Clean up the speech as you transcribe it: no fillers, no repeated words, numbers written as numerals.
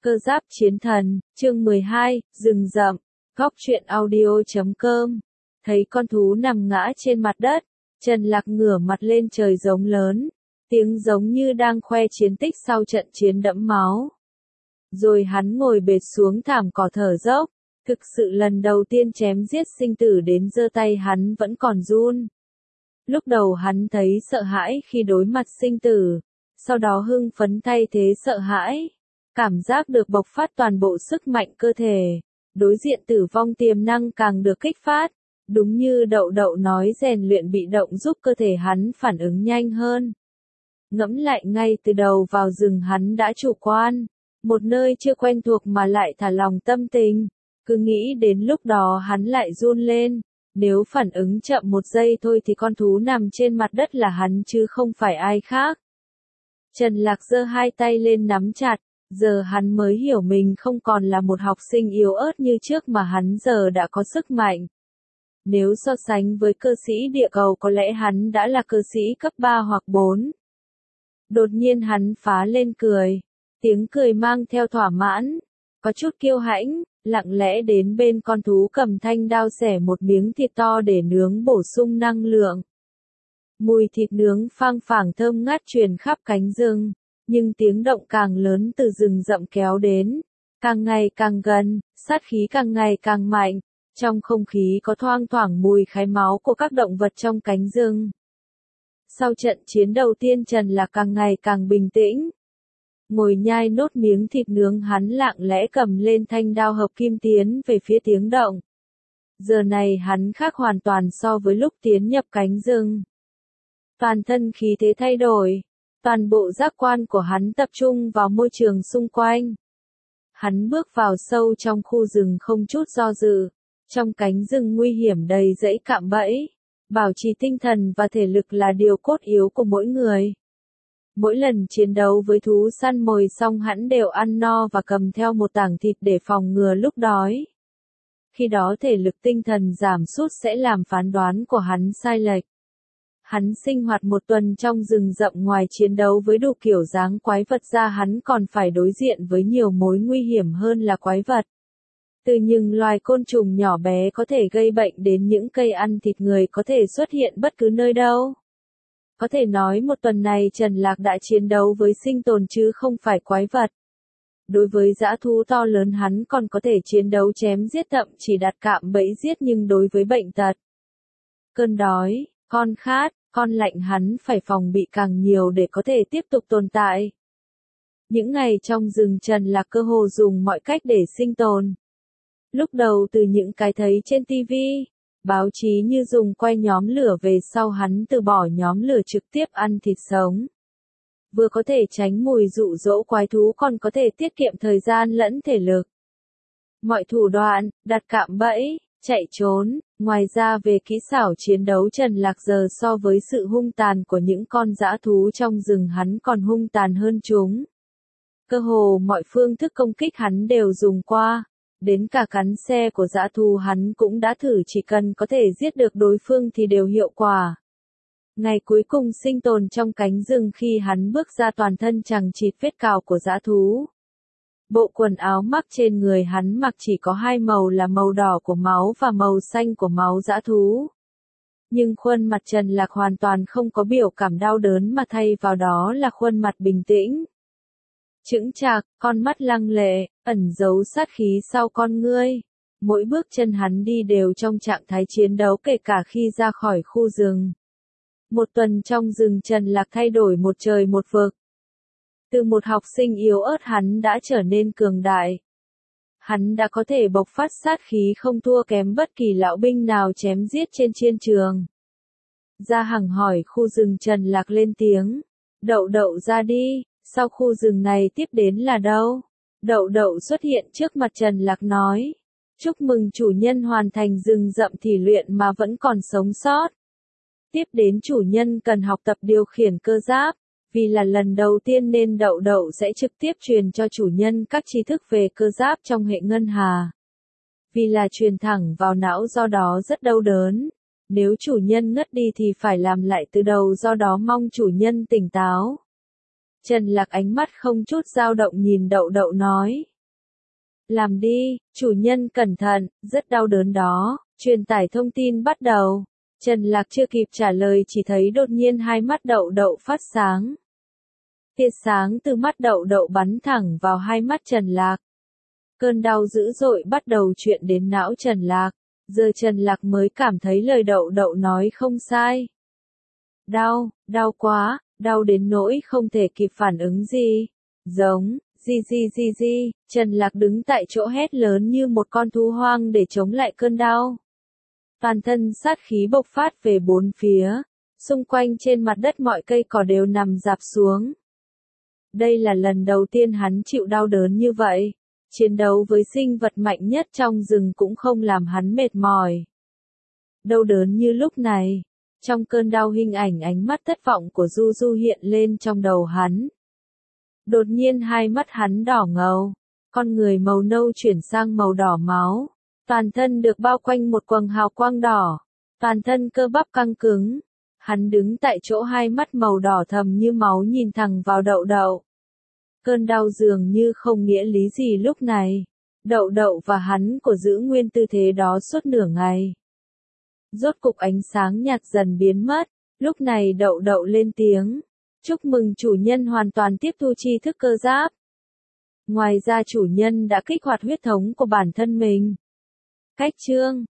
Cơ giáp chiến thần, chương 12, rừng rậm, góc truyện audio.com. Thấy con thú nằm ngã trên mặt đất, Trần Lạc ngửa mặt lên trời giống lớn, tiếng giống như đang khoe chiến tích sau trận chiến đẫm máu. Rồi hắn ngồi bệt xuống thảm cỏ thở dốc, thực sự lần đầu tiên chém giết sinh tử đến giơ tay hắn vẫn còn run. Lúc đầu hắn thấy sợ hãi khi đối mặt sinh tử, sau đó hưng phấn thay thế sợ hãi. Cảm giác được bộc phát toàn bộ sức mạnh cơ thể, đối diện tử vong tiềm năng càng được kích phát, đúng như Đậu Đậu nói rèn luyện bị động giúp cơ thể hắn phản ứng nhanh hơn. Ngẫm lại ngay từ đầu vào rừng hắn đã chủ quan, một nơi chưa quen thuộc mà lại thả lòng tâm tình, cứ nghĩ đến lúc đó hắn lại run lên, nếu phản ứng chậm một giây thôi thì con thú nằm trên mặt đất là hắn chứ không phải ai khác. Trần Lạc giơ hai tay lên nắm chặt. Giờ hắn mới hiểu mình không còn là một học sinh yếu ớt như trước mà hắn giờ đã có sức mạnh. Nếu so sánh với cơ sĩ địa cầu có lẽ hắn đã là cơ sĩ cấp 3 hoặc 4. Đột nhiên hắn phá lên cười. Tiếng cười mang theo thỏa mãn, có chút kiêu hãnh, lặng lẽ đến bên con thú cầm thanh đao xẻ một miếng thịt to để nướng bổ sung năng lượng. Mùi thịt nướng phang phảng thơm ngát truyền khắp cánh rừng. Nhưng tiếng động càng lớn từ rừng rậm kéo đến, càng ngày càng gần, sát khí càng ngày càng mạnh, trong không khí có thoang thoảng mùi khói máu của các động vật trong cánh rừng. Sau trận chiến đầu tiên Trần Lạc càng ngày càng bình tĩnh. Ngồi nhai nốt miếng thịt nướng hắn lặng lẽ cầm lên thanh đao hợp kim tiến về phía tiếng động. Giờ này hắn khác hoàn toàn so với lúc tiến nhập cánh rừng. Toàn thân khí thế thay đổi. Toàn bộ giác quan của hắn tập trung vào môi trường xung quanh. Hắn bước vào sâu trong khu rừng không chút do dự. Trong cánh rừng nguy hiểm đầy rẫy cạm bẫy. Bảo trì tinh thần và thể lực là điều cốt yếu của mỗi người. Mỗi lần chiến đấu với thú săn mồi xong hắn đều ăn no và cầm theo một tảng thịt để phòng ngừa lúc đói. Khi đó thể lực tinh thần giảm sút sẽ làm phán đoán của hắn sai lệch. Hắn sinh hoạt một tuần trong rừng rậm ngoài chiến đấu với đủ kiểu dáng quái vật ra hắn còn phải đối diện với nhiều mối nguy hiểm hơn là quái vật. Từ những loài côn trùng nhỏ bé có thể gây bệnh đến những cây ăn thịt người có thể xuất hiện bất cứ nơi đâu. Có thể nói một tuần này Trần Lạc đã chiến đấu với sinh tồn chứ không phải quái vật. Đối với dã thú to lớn hắn còn có thể chiến đấu chém giết thậm chỉ đặt cạm bẫy giết nhưng đối với bệnh tật, cơn đói, con khát, con lạnh hắn phải phòng bị càng nhiều để có thể tiếp tục tồn tại. Những ngày trong rừng Trần Lạc cơ hồ dùng mọi cách để sinh tồn. Lúc đầu từ những cái thấy trên TV, báo chí như dùng quay nhóm lửa về sau hắn từ bỏ nhóm lửa trực tiếp ăn thịt sống. Vừa có thể tránh mùi dụ dỗ quái thú còn có thể tiết kiệm thời gian lẫn thể lực. Mọi thủ đoạn, đặt cạm bẫy, chạy trốn, ngoài ra về kỹ xảo chiến đấu Trần Lạc giờ so với sự hung tàn của những con dã thú trong rừng hắn còn hung tàn hơn chúng. Cơ hồ mọi phương thức công kích hắn đều dùng qua, đến cả cắn xe của dã thú hắn cũng đã thử chỉ cần có thể giết được đối phương thì đều hiệu quả. Ngày cuối cùng sinh tồn trong cánh rừng khi hắn bước ra toàn thân chằng chịt vết cào của dã thú. Bộ quần áo mặc trên người hắn mặc chỉ có hai màu là màu đỏ của máu và màu xanh của máu dã thú. Nhưng khuôn mặt Trần Lạc hoàn toàn không có biểu cảm đau đớn mà thay vào đó là khuôn mặt bình tĩnh. Chững chạc, con mắt lăng lệ, ẩn giấu sát khí sau con ngươi. Mỗi bước chân hắn đi đều trong trạng thái chiến đấu kể cả khi ra khỏi khu rừng. Một tuần trong rừng Trần Lạc thay đổi một trời một vực. Từ một học sinh yếu ớt hắn đã trở nên cường đại. Hắn đã có thể bộc phát sát khí không thua kém bất kỳ lão binh nào chém giết trên chiến trường. Ra hàng hỏi khu rừng Trần Lạc lên tiếng. Đậu Đậu ra đi, sau khu rừng này tiếp đến là đâu? Đậu Đậu xuất hiện trước mặt Trần Lạc nói. Chúc mừng chủ nhân hoàn thành rừng rậm thỉ luyện mà vẫn còn sống sót. Tiếp đến chủ nhân cần học tập điều khiển cơ giáp. Vì là lần đầu tiên nên Đậu Đậu sẽ trực tiếp truyền cho chủ nhân các tri thức về cơ giáp trong hệ ngân hà. Vì là truyền thẳng vào não do đó rất đau đớn. Nếu chủ nhân ngất đi thì phải làm lại từ đầu do đó mong chủ nhân tỉnh táo. Trần Lạc ánh mắt không chút dao động nhìn Đậu Đậu nói. Làm đi, chủ nhân cẩn thận, rất đau đớn đó. Truyền tải thông tin bắt đầu. Trần Lạc chưa kịp trả lời chỉ thấy đột nhiên hai mắt Đậu Đậu phát sáng. Tia sáng từ mắt Đậu Đậu bắn thẳng vào hai mắt Trần Lạc. Cơn đau dữ dội bắt đầu chuyện đến não Trần Lạc. Giờ Trần Lạc mới cảm thấy lời Đậu Đậu nói không sai. Đau, đau quá, đau đến nỗi không thể kịp phản ứng gì. Giống, di, Trần Lạc đứng tại chỗ hét lớn như một con thú hoang để chống lại cơn đau. Toàn thân sát khí bộc phát về bốn phía, xung quanh trên mặt đất mọi cây cỏ đều nằm rạp xuống. Đây là lần đầu tiên hắn chịu đau đớn như vậy. Chiến đấu với sinh vật mạnh nhất trong rừng cũng không làm hắn mệt mỏi. Đau đớn như lúc này, trong cơn đau hình ảnh ánh mắt thất vọng của Du Du hiện lên trong đầu hắn. Đột nhiên hai mắt hắn đỏ ngầu, con người màu nâu chuyển sang màu đỏ máu, toàn thân được bao quanh một quầng hào quang đỏ, toàn thân cơ bắp căng cứng. Hắn đứng tại chỗ hai mắt màu đỏ thầm như máu nhìn thẳng vào Đậu Đậu. Cơn đau dường như không nghĩa lý gì lúc này. Đậu Đậu và hắn của giữ nguyên tư thế đó suốt nửa ngày. Rốt cục ánh sáng nhạt dần biến mất, lúc này Đậu Đậu lên tiếng. Chúc mừng chủ nhân hoàn toàn tiếp thu tri thức cơ giáp. Ngoài ra chủ nhân đã kích hoạt huyết thống của bản thân mình. Cách chương